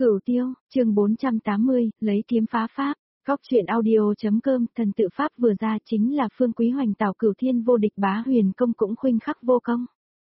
Cửu Tiêu, chương 480, lấy kiếm phá pháp. Góc truyện audio.com, thần tự pháp vừa ra chính là Phương Quý hoành tảo Cửu Thiên vô địch bá huyền công cũng khuynh khắc vô công.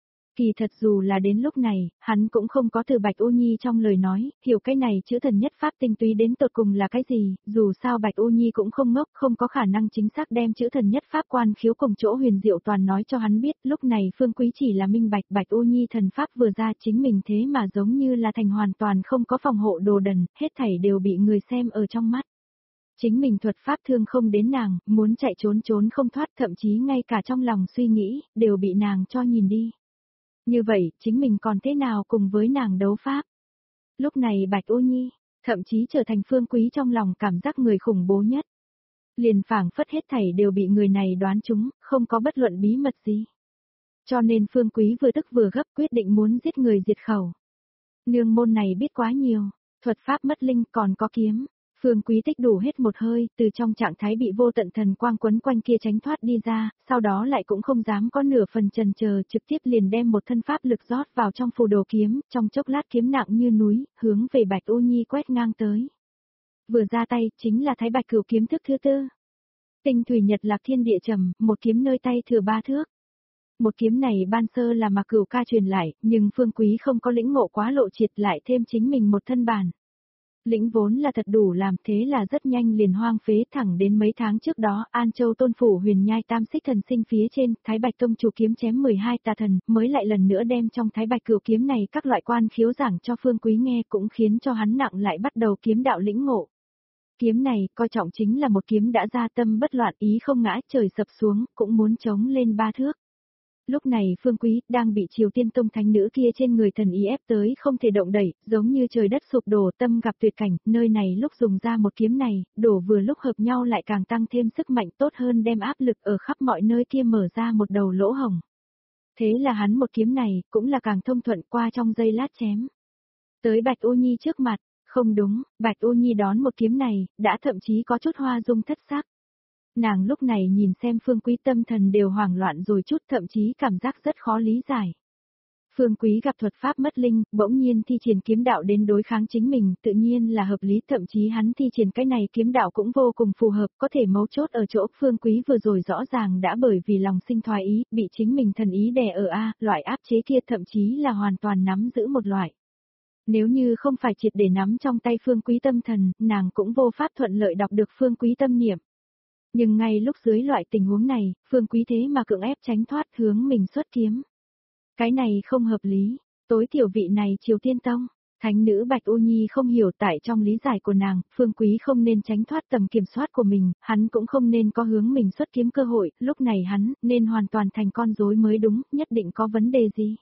Kỳ thật dù là đến lúc này, hắn cũng không có từ Bạch U Nhi trong lời nói, hiểu cái này chữ thần nhất pháp tinh túy đến tột cùng là cái gì, dù sao Bạch U Nhi cũng không ngốc, không có khả năng chính xác đem chữ thần nhất pháp quan khiếu cùng chỗ huyền diệu toàn nói cho hắn biết, lúc này Phương Quý chỉ là minh bạch Bạch U Nhi thần pháp vừa ra chính mình thế mà giống như là thành hoàn toàn không có phòng hộ đồ đần, hết thảy đều bị người xem ở trong mắt. Chính mình thuật pháp thương không đến nàng, muốn chạy trốn không thoát, thậm chí ngay cả trong lòng suy nghĩ, đều bị nàng cho nhìn đi. Như vậy, chính mình còn thế nào cùng với nàng đấu pháp? Lúc này Bạch U Nhi, thậm chí trở thành Phương Quý trong lòng cảm giác người khủng bố nhất. Liền phảng phất hết thảy đều bị người này đoán trúng, không có bất luận bí mật gì. Cho nên Phương Quý vừa tức vừa gấp quyết định muốn giết người diệt khẩu. Nương môn này biết quá nhiều, thuật pháp mất linh còn có kiếm. Phương Quý tích đủ hết một hơi, từ trong trạng thái bị vô tận thần quang quấn quanh kia tránh thoát đi ra, sau đó lại cũng không dám có nửa phần chần chờ, trực tiếp liền đem một thân pháp lực rót vào trong phù đồ kiếm, trong chốc lát kiếm nặng như núi, hướng về Bạch U Nhi quét ngang tới. Vừa ra tay, chính là Thái Bạch Cửu kiếm thức thứ tư. Tinh thủy nhật lạc thiên địa trầm, một kiếm nơi tay thừa 3 thước. Một kiếm này ban sơ là mà Cửu ca truyền lại, nhưng Phương Quý không có lĩnh ngộ quá lộ triệt, lại thêm chính mình một thân bản. Lĩnh vốn là thật đủ làm, thế là rất nhanh liền hoang phế, thẳng đến mấy tháng trước đó, An Châu Tôn phủ huyền nhai tam xích thần sinh phía trên, Thái Bạch tông chủ kiếm chém 12 tà thần, mới lại lần nữa đem trong Thái Bạch Cửu kiếm này các loại quan khiếu giảng cho Phương Quý nghe, cũng khiến cho hắn nặng lại bắt đầu kiếm đạo lĩnh ngộ. Kiếm này, coi trọng chính là một kiếm đã ra tâm bất loạn, ý không ngã, trời sập xuống, cũng muốn chống lên 3 thước. Lúc này Phương Quý đang bị Triều Tiên Tông thánh nữ kia trên người thần ý ép tới không thể động đẩy, giống như trời đất sụp đổ, tâm gặp tuyệt cảnh, nơi này lúc dùng ra một kiếm này, đổ vừa lúc hợp nhau lại càng tăng thêm sức mạnh, tốt hơn đem áp lực ở khắp mọi nơi kia mở ra một đầu lỗ hổng. Thế là hắn một kiếm này, cũng là càng thông thuận, qua trong giây lát chém. Tới Bạch U Nhi trước mặt, không đúng, Bạch U Nhi đón một kiếm này, đã thậm chí có chút hoa dung thất sắc. Nàng lúc này nhìn xem Phương Quý tâm thần đều hoảng loạn rồi chút, thậm chí cảm giác rất khó lý giải. Phương Quý gặp thuật pháp mất linh, bỗng nhiên thi triển kiếm đạo đến đối kháng chính mình, tự nhiên là hợp lý, thậm chí hắn thi triển cái này kiếm đạo cũng vô cùng phù hợp, có thể mấu chốt ở chỗ Phương Quý vừa rồi rõ ràng đã bởi vì lòng sinh thoái ý, bị chính mình thần ý đè ở loại áp chế kia, thậm chí là hoàn toàn nắm giữ một loại. Nếu như không phải triệt để nắm trong tay Phương Quý tâm thần, nàng cũng vô pháp thuận lợi đọc được Phương Quý tâm niệm. Nhưng ngay lúc dưới loại tình huống này, Phương Quý thế mà cưỡng ép tránh thoát, hướng mình xuất kiếm. Cái này không hợp lý, tối thiểu vị này Triều Tiên Tông, thánh nữ Bạch U Nhi không hiểu, tại trong lý giải của nàng, Phương Quý không nên tránh thoát tầm kiểm soát của mình, hắn cũng không nên có hướng mình xuất kiếm cơ hội, lúc này hắn nên hoàn toàn thành con rối mới đúng, nhất định có vấn đề gì.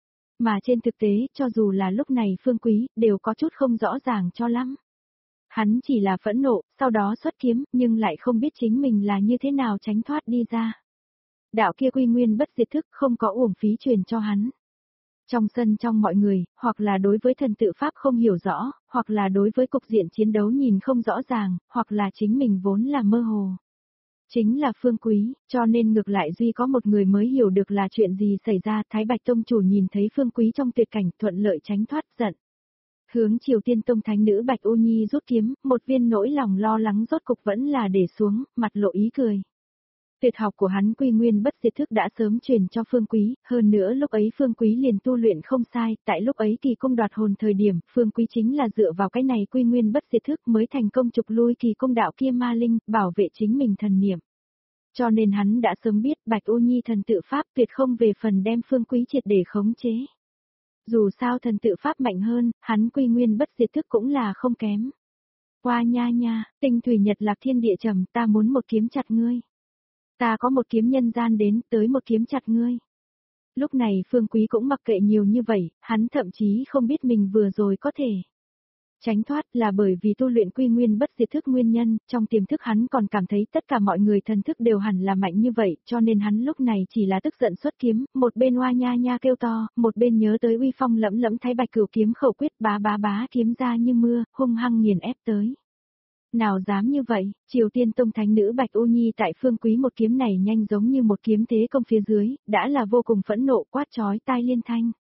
Mà trên thực tế, cho dù là lúc này Phương Quý, đều có chút không rõ ràng cho lắm. Hắn chỉ là phẫn nộ, sau đó xuất kiếm, nhưng lại không biết chính mình là như thế nào tránh thoát đi ra. Đạo kia quy nguyên bất diệt thức không có uổng phí truyền cho hắn. Trong sân trong mọi người, hoặc là đối với thần tự pháp không hiểu rõ, hoặc là đối với cục diện chiến đấu nhìn không rõ ràng, hoặc là chính mình vốn là mơ hồ. Chính là Phương Quý, cho nên ngược lại duy có một người mới hiểu được là chuyện gì xảy ra. Thái Bạch Tông chủ nhìn thấy Phương Quý trong tuyệt cảnh, thuận lợi tránh thoát giận. Hướng Triều Tiên Tông thánh nữ Bạch U Nhi rút kiếm, một viên nỗi lòng lo lắng rốt cục vẫn là để xuống, mặt lộ ý cười. Tuyệt học của hắn quy nguyên bất diệt thức đã sớm truyền cho Phương Quý, hơn nữa lúc ấy Phương Quý liền tu luyện không sai, tại lúc ấy kỳ cung đoạt hồn thời điểm, Phương Quý chính là dựa vào cái này quy nguyên bất diệt thức mới thành công trục lui kỳ cung đạo kia ma linh, bảo vệ chính mình thần niệm. Cho nên hắn đã sớm biết Bạch U Nhi thần tự pháp tuyệt không về phần đem Phương Quý triệt để khống chế. Dù sao thần tự pháp mạnh hơn, hắn quy nguyên bất diệt thức cũng là không kém. Qua nha nha, tinh thủy nhật lạc thiên địa trầm, ta muốn một kiếm chặt ngươi. Ta có một kiếm nhân gian đến, tới một kiếm chặt ngươi. Lúc này Phương Quý cũng mặc kệ nhiều như vậy, hắn thậm chí không biết mình vừa rồi có thể tránh thoát là bởi vì tu luyện quy nguyên bất diệt thức nguyên nhân, trong tiềm thức hắn còn cảm thấy tất cả mọi người thần thức đều hẳn là mạnh như vậy, cho nên hắn lúc này chỉ là tức giận xuất kiếm, một bên oa nha nha kêu to, một bên nhớ tới uy phong lẫm lẫm Thái Bạch Cửu kiếm khẩu quyết bá bá bá kiếm ra như mưa, hung hăng nghiền ép tới. Nào dám như vậy, Triều Tiên Tông thánh nữ Bạch U Nhi tại Phương Quý một kiếm này nhanh giống như một kiếm thế công phía dưới, đã là vô cùng phẫn nộ, quát chói tai liên thanh.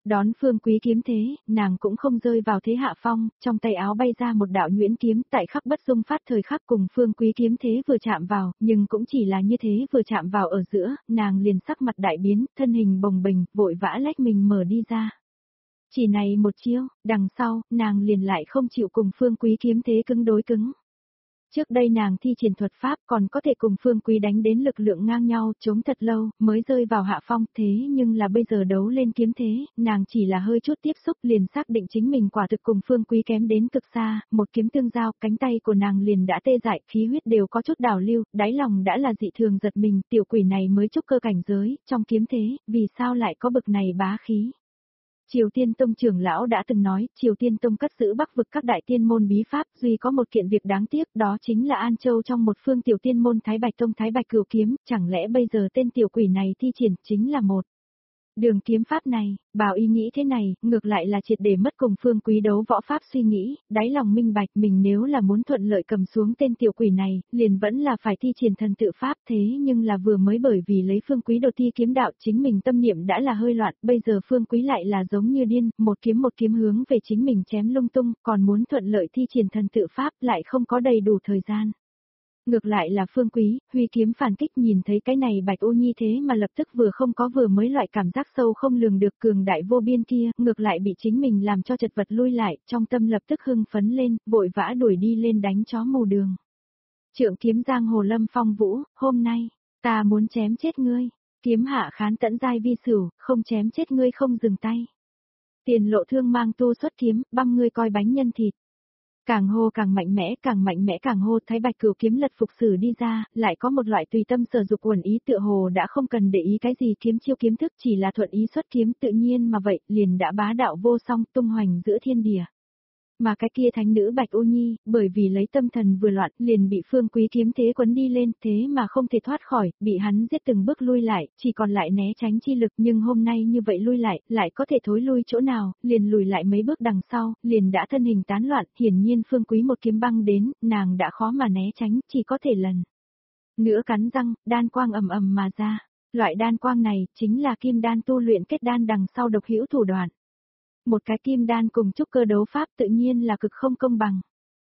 Đón Phương Quý kiếm thế, nàng cũng không rơi vào thế hạ phong, trong tay áo bay ra một đạo nhuyễn kiếm, tại khắc bất dung phát thời khắc cùng Phương Quý kiếm thế vừa chạm vào, nhưng cũng chỉ là như thế vừa chạm vào ở giữa, nàng liền sắc mặt đại biến, thân hình bồng bềnh, vội vã lách mình mở đi ra. Chỉ này một chiêu, đằng sau, nàng liền lại không chịu cùng Phương Quý kiếm thế cứng đối cứng. Trước đây nàng thi triển thuật pháp còn có thể cùng Phương Quý đánh đến lực lượng ngang nhau, chống thật lâu, mới rơi vào hạ phong, thế nhưng là bây giờ đấu lên kiếm thế, nàng chỉ là hơi chút tiếp xúc liền xác định chính mình quả thực cùng Phương Quý kém đến cực xa, một kiếm tương giao, cánh tay của nàng liền đã tê dại, khí huyết đều có chút đảo lưu, đáy lòng đã là dị thường giật mình, tiểu quỷ này mới trúc cơ cảnh giới, trong kiếm thế, vì sao lại có bực này bá khí. Triều Tiên Tông trưởng lão đã từng nói, Triều Tiên Tông cất giữ Bắc vực các đại tiên môn bí pháp, duy có một kiện việc đáng tiếc, đó chính là An Châu trong một phương tiểu tiên môn Thái Bạch Tông Thái Bạch Cửu kiếm, chẳng lẽ bây giờ tên tiểu quỷ này thi triển chính là một đường kiếm pháp này, bảo ý nghĩ thế này, ngược lại là triệt để mất cùng Phương Quý đấu võ pháp suy nghĩ, đáy lòng minh bạch mình nếu là muốn thuận lợi cầm xuống tên tiểu quỷ này, liền vẫn là phải thi triển thần tự pháp thế nhưng là vừa mới bởi vì lấy Phương Quý đột thi kiếm đạo chính mình tâm niệm đã là hơi loạn, bây giờ Phương Quý lại là giống như điên, một kiếm hướng về chính mình chém lung tung, còn muốn thuận lợi thi triển thần tự pháp lại không có đầy đủ thời gian. Ngược lại là Phương Quý, huy kiếm phản kích nhìn thấy cái này Bạch Ô Nhi thế mà lập tức vừa không có vừa mới loại cảm giác sâu không lường được cường đại vô biên kia, ngược lại bị chính mình làm cho chật vật lui lại, trong tâm lập tức hưng phấn lên, vội vã đuổi đi lên đánh chó mù đường. Trượng kiếm giang hồ lâm phong vũ, hôm nay, ta muốn chém chết ngươi, kiếm hạ khán tẫn giai vi sửu, không chém chết ngươi không dừng tay. Tiền lộ thương mang tu xuất kiếm, băm ngươi coi bánh nhân thịt. Càng hô càng mạnh mẽ càng hô, Thái Bạch Cửu kiếm lật phục sử đi ra, lại có một loại tùy tâm sở dục uẩn ý tựa hồ đã không cần để ý cái gì kiếm chiêu kiếm thức, chỉ là thuận ý xuất kiếm tự nhiên mà vậy, liền đã bá đạo vô song tung hoành giữa thiên địa. Mà cái kia thánh nữ Bạch Ô Nhi, bởi vì lấy tâm thần vừa loạn, liền bị Phương Quý kiếm thế quấn đi lên, thế mà không thể thoát khỏi, bị hắn giết từng bước lui lại, chỉ còn lại né tránh chi lực, nhưng hôm nay như vậy lui lại có thể thối lui chỗ nào, liền lùi lại mấy bước đằng sau, liền đã thân hình tán loạn, hiển nhiên Phương Quý một kiếm băng đến, nàng đã khó mà né tránh, chỉ có thể lần nữa cắn răng, đan quang ầm ầm mà ra. Loại đan quang này chính là kim đan tu luyện kết đan đằng sau độc hữu thủ đoạn. Một cái kim đan cùng trúc cơ đấu pháp tự nhiên là cực không công bằng.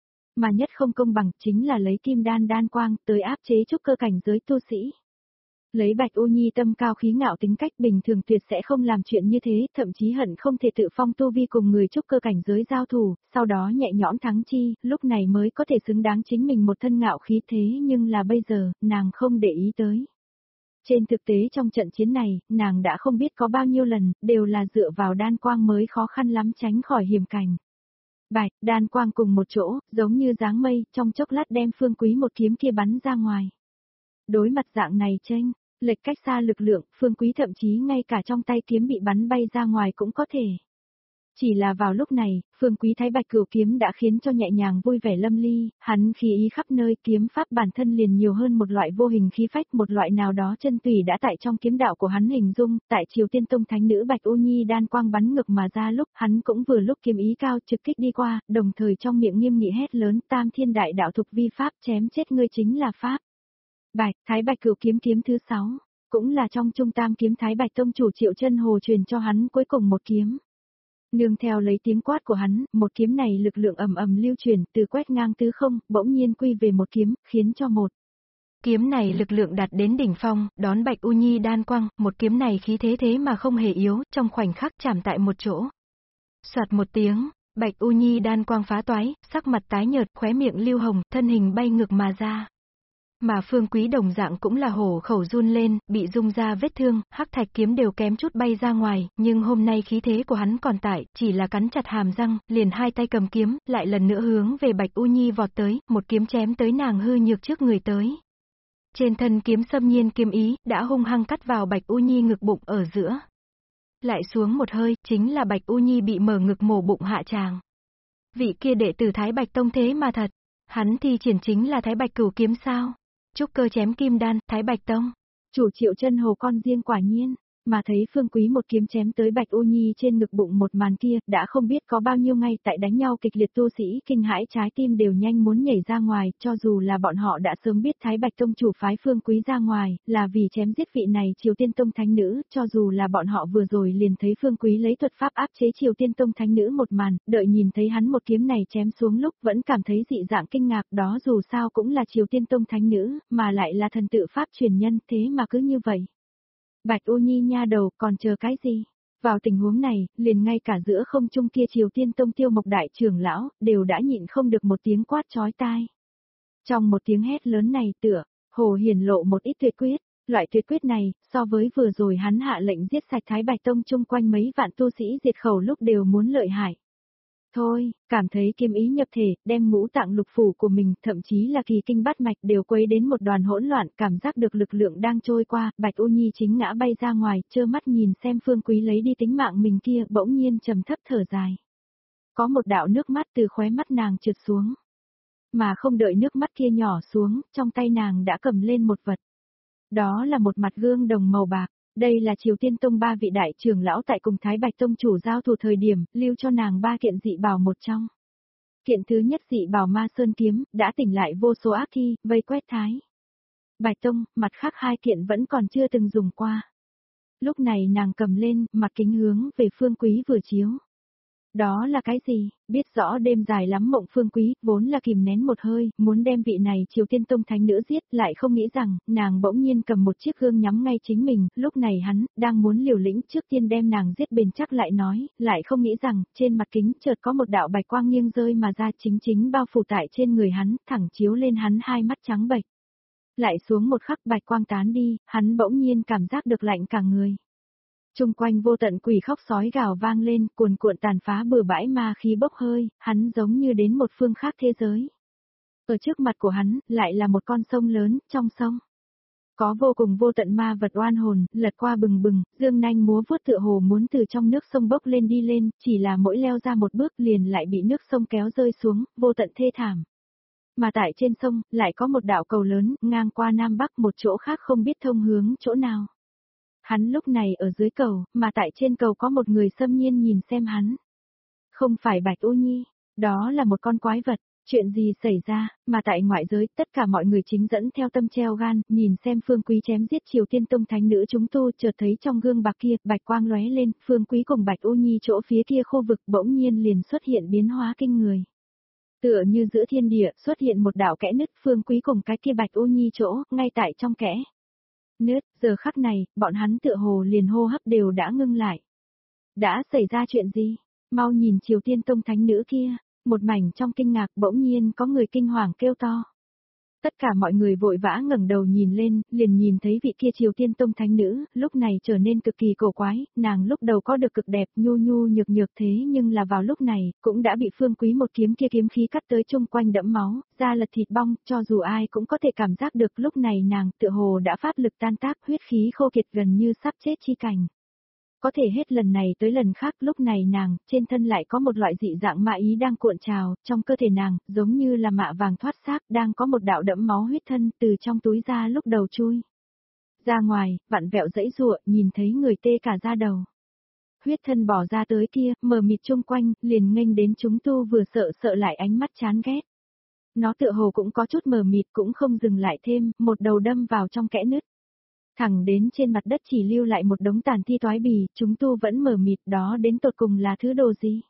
Mà nhất không công bằng chính là lấy kim đan đan quang tới áp chế trúc cơ cảnh giới tu sĩ. Lấy Bạch Ô Nhi tâm cao khí ngạo tính cách bình thường tuyệt sẽ không làm chuyện như thế, thậm chí hận không thể tự phong tu vi cùng người trúc cơ cảnh giới giao thủ, sau đó nhẹ nhõm thắng chi, lúc này mới có thể xứng đáng chính mình một thân ngạo khí thế nhưng là bây giờ, nàng không để ý tới. Trên thực tế trong trận chiến này, nàng đã không biết có bao nhiêu lần, đều là dựa vào đan quang mới khó khăn lắm tránh khỏi hiểm cảnh. Bạch, đan quang cùng một chỗ, giống như dáng mây, trong chốc lát đem Phương Quý một kiếm kia bắn ra ngoài. Đối mặt dạng này chênh lệch cách xa lực lượng, Phương Quý thậm chí ngay cả trong tay kiếm bị bắn bay ra ngoài cũng có thể. Chỉ là vào lúc này, Phương Quý Thái Bạch Cửu kiếm đã khiến cho nhẹ nhàng vui vẻ lâm ly, hắn khí ý khắp nơi, kiếm pháp bản thân liền nhiều hơn một loại vô hình khí phách, một loại nào đó chân tùy đã tại trong kiếm đạo của hắn hình dung, tại Triều Tiên Tông thánh nữ Bạch Ô Nhi đan quang bắn ngược mà ra lúc, hắn cũng vừa lúc kiếm ý cao trực kích đi qua, đồng thời trong miệng nghiêm nghị hét lớn, Tam Thiên Đại Đạo thục vi pháp, chém chết ngươi chính là pháp. Bạch, Thái Bạch Cửu kiếm kiếm thứ 6, cũng là trong trung tam kiếm Thái Bạch Tông chủ Triệu Chân Hồ truyền cho hắn cuối cùng một kiếm. Nương theo lấy tiếng quát của hắn, một kiếm này lực lượng ầm ầm lưu truyền, từ quét ngang tứ không, bỗng nhiên quy về một kiếm, khiến cho một kiếm này lực lượng đạt đến đỉnh phong, đón Bạch U Nhi đan quang, một kiếm này khí thế mà không hề yếu, trong khoảnh khắc chạm tại một chỗ. Soạt một tiếng, Bạch U Nhi đan quang phá toái, sắc mặt tái nhợt, khóe miệng lưu hồng, thân hình bay ngược mà ra. Mà Phương Quý đồng dạng cũng là hổ khẩu run lên, bị rung ra vết thương, hắc thạch kiếm đều kém chút bay ra ngoài, nhưng hôm nay khí thế của hắn còn tại, chỉ là cắn chặt hàm răng, liền hai tay cầm kiếm, lại lần nữa hướng về Bạch U Nhi vọt tới, một kiếm chém tới nàng hư nhược trước người tới. Trên thân kiếm xâm nhiên kiếm ý, đã hung hăng cắt vào Bạch U Nhi ngực bụng ở giữa. Lại xuống một hơi, chính là Bạch U Nhi bị mở ngực mổ bụng hạ tràng. Vị kia đệ tử Thái Bạch Tông thế mà thật, hắn thi triển chính là Thái Bạch Cửu kiếm sao? Trúc cơ chém kim đan, Thái Bạch Tông. Chủ Triệu Chân Hồ con riêng quả nhiên, Mà thấy Phương Quý một kiếm chém tới Bạch Ô Nhi trên ngực bụng một màn kia, đã không biết có bao nhiêu ngay tại đánh nhau kịch liệt tu sĩ kinh hãi trái tim đều nhanh muốn nhảy ra ngoài, cho dù là bọn họ đã sớm biết Thái Bạch Tông chủ phái Phương Quý ra ngoài, là vì chém giết vị này Triều Tiên Tông thánh nữ, cho dù là bọn họ vừa rồi liền thấy Phương Quý lấy thuật pháp áp chế Triều Tiên Tông thánh nữ một màn, đợi nhìn thấy hắn một kiếm này chém xuống lúc vẫn cảm thấy dị dạng kinh ngạc, đó dù sao cũng là Triều Tiên Tông thánh nữ, mà lại là thần tự pháp truyền nhân, thế mà cứ như vậy. Bạch Ô Nhi nha đầu, còn chờ cái gì? Vào tình huống này, liền ngay cả giữa không trung kia Triều Tiên Tông Tiêu Mộc đại trưởng lão, đều đã nhịn không được một tiếng quát chói tai. Trong một tiếng hét lớn này tựa, hồ hiển lộ một ít tuyệt quyết, loại tuyệt quyết này, so với vừa rồi hắn hạ lệnh giết sạch Thái Bạch Tông chung quanh mấy vạn tu sĩ diệt khẩu lúc đều muốn lợi hại. Thôi, cảm thấy kiếm ý nhập thể, đem ngũ tạng lục phủ của mình, thậm chí là kỳ kinh bát mạch đều quấy đến một đoàn hỗn loạn, cảm giác được lực lượng đang trôi qua, Bạch Ô Nhi chính ngã bay ra ngoài, trơ mắt nhìn xem Phương Quý lấy đi tính mạng mình kia, bỗng nhiên trầm thấp thở dài. Có một đạo nước mắt từ khóe mắt nàng trượt xuống. Mà không đợi nước mắt kia nhỏ xuống, trong tay nàng đã cầm lên một vật. Đó là một mặt gương đồng màu bạc. Đây là Triều Tiên Tông ba vị đại trưởng lão tại cùng Thái Bạch Tông chủ giao thủ thời điểm, lưu cho nàng ba kiện dị bảo một trong. Kiện thứ nhất dị bảo Ma Sơn kiếm, đã tỉnh lại vô số ác thi, vây quét Thái Bạch Tông, mặt khác hai kiện vẫn còn chưa từng dùng qua. Lúc này nàng cầm lên, mặt kính hướng về Phương Quý vừa chiếu. Đó là cái gì? Biết rõ đêm dài lắm mộng Phương Quý, vốn là kìm nén một hơi, muốn đem vị này Triều Tiên Tông thánh nữ giết, lại không nghĩ rằng, nàng bỗng nhiên cầm một chiếc gương nhắm ngay chính mình, lúc này hắn, đang muốn liều lĩnh trước tiên đem nàng giết bền chắc lại nói, lại không nghĩ rằng, trên mặt kính chợt có một đạo bạch quang nghiêng rơi mà ra chính bao phủ tại trên người hắn, thẳng chiếu lên hắn hai mắt trắng bệch. Lại xuống một khắc bạch quang tán đi, hắn bỗng nhiên cảm giác được lạnh cả người. Trung quanh vô tận quỷ khóc sói gào vang lên, cuồn cuộn tàn phá bừa bãi ma khí bốc hơi, hắn giống như đến một phương khác thế giới. Ở trước mặt của hắn, lại là một con sông lớn, trong sông. Có vô cùng vô tận ma vật oan hồn, lật qua bừng bừng, dương nanh múa vuốt tựa hồ muốn từ trong nước sông bốc lên đi lên, chỉ là mỗi leo ra một bước liền lại bị nước sông kéo rơi xuống, vô tận thê thảm. Mà tại trên sông, lại có một đạo cầu lớn, ngang qua Nam Bắc một chỗ khác không biết thông hướng chỗ nào. Hắn lúc này ở dưới cầu, mà tại trên cầu có một người xâm nhiên nhìn xem hắn. Không phải Bạch Ô Nhi, đó là một con quái vật, chuyện gì xảy ra, mà tại ngoại giới tất cả mọi người chính dẫn theo tâm treo gan, nhìn xem Phương Quý chém giết Triều Tiên Tông thánh nữ chúng tu chợt thấy trong gương bạc kia, bạch quang lóe lên, Phương Quý cùng Bạch Ô Nhi chỗ phía kia khu vực bỗng nhiên liền xuất hiện biến hóa kinh người. Tựa như giữa thiên địa xuất hiện một đạo kẽ nứt, Phương Quý cùng cái kia Bạch Ô Nhi chỗ, ngay tại trong kẽ nứt, giờ khắc này, bọn hắn tựa hồ liền hô hấp đều đã ngưng lại. Đã xảy ra chuyện gì? Mau nhìn Triều Tiên Tông thánh nữ kia, một mảnh trong kinh ngạc bỗng nhiên có người kinh hoàng kêu to. Tất cả mọi người vội vã ngẩng đầu nhìn lên, liền nhìn thấy vị kia Triều Tiên Tông thánh nữ, lúc này trở nên cực kỳ cổ quái, nàng lúc đầu có được cực đẹp nhu nhu nhược nhược thế nhưng là vào lúc này, cũng đã bị Phương Quý một kiếm kia kiếm khí cắt tới chung quanh đẫm máu, da lật thịt bong, cho dù ai cũng có thể cảm giác được lúc này nàng tựa hồ đã pháp lực tan tác huyết khí khô kiệt gần như sắp chết chi cảnh. Có thể hết lần này tới lần khác lúc này nàng, trên thân lại có một loại dị dạng mạ ý đang cuộn trào, trong cơ thể nàng, giống như là mạ vàng thoát xác, đang có một đạo đẫm máu huyết thân từ trong túi ra lúc đầu chui. Ra ngoài, vặn vẹo dãy giụa, nhìn thấy người tê cả da đầu. Huyết thân bỏ ra tới kia, mờ mịt chung quanh, liền nghênh đến chúng tu vừa sợ lại ánh mắt chán ghét. Nó tựa hồ cũng có chút mờ mịt cũng không dừng lại thêm, một đầu đâm vào trong kẽ nứt. Thẳng đến trên mặt đất chỉ lưu lại một đống tàn thi toái bì, chúng tu vẫn mờ mịt đó đến tột cùng là thứ đồ gì.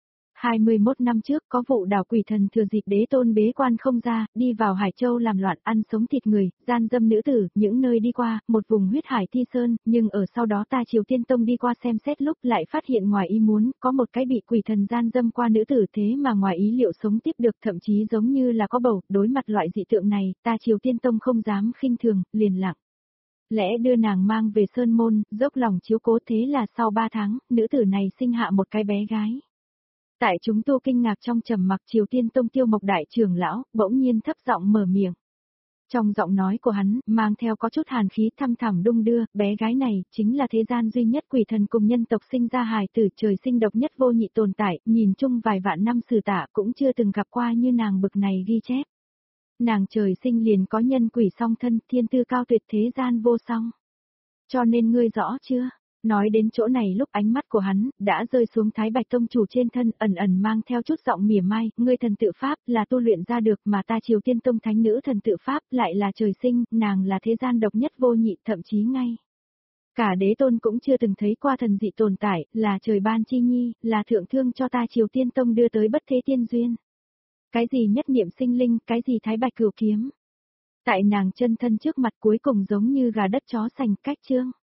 21 năm trước có vụ đảo quỷ thần thừa dịp đế tôn bế quan không ra, đi vào Hải Châu làm loạn ăn sống thịt người, gian dâm nữ tử, những nơi đi qua, một vùng huyết hải thi sơn, nhưng ở sau đó ta Triều Tiên Tông đi qua xem xét lúc lại phát hiện ngoài ý muốn, có một cái bị quỷ thần gian dâm qua nữ tử thế mà ngoài ý liệu sống tiếp được thậm chí giống như là có bầu, đối mặt loại dị tượng này, ta Triều Tiên Tông không dám khinh thường, liền lặng lẽ đưa nàng mang về Sơn Môn, dốc lòng chiếu cố thế là sau 3 tháng, nữ tử này sinh hạ một cái bé gái. Tại chúng tu kinh ngạc trong trầm mặc Triều Tiên Tông Tiêu Mộc đại trưởng lão, bỗng nhiên thấp giọng mở miệng. Trong giọng nói của hắn, mang theo có chút hàn khí thăm thẳm đung đưa, bé gái này, chính là thế gian duy nhất quỷ thần cùng nhân tộc sinh ra hài tử trời sinh độc nhất vô nhị tồn tại, nhìn chung vài vạn năm sử tả cũng chưa từng gặp qua như nàng bực này ghi chép. Nàng trời sinh liền có nhân quỷ song thân, thiên tư cao tuyệt thế gian vô song. Cho nên ngươi rõ chưa? Nói đến chỗ này lúc ánh mắt của hắn, đã rơi xuống Thái Bạch Tông chủ trên thân, ẩn ẩn mang theo chút giọng mỉa mai, ngươi thần tự pháp là tu luyện ra được mà ta Triều Tiên Tông thánh nữ thần tự pháp lại là trời sinh, nàng là thế gian độc nhất vô nhị, thậm chí ngay. Cả đế tôn cũng chưa từng thấy qua thần dị tồn tại, là trời ban chi nhi, là thượng thương cho ta Triều Tiên Tông đưa tới bất thế tiên duyên. Cái gì nhất niệm sinh linh, cái gì Thái Bạch cửu kiếm. Tại nàng chân thân trước mặt cuối cùng giống như gà đất chó sành cách chương.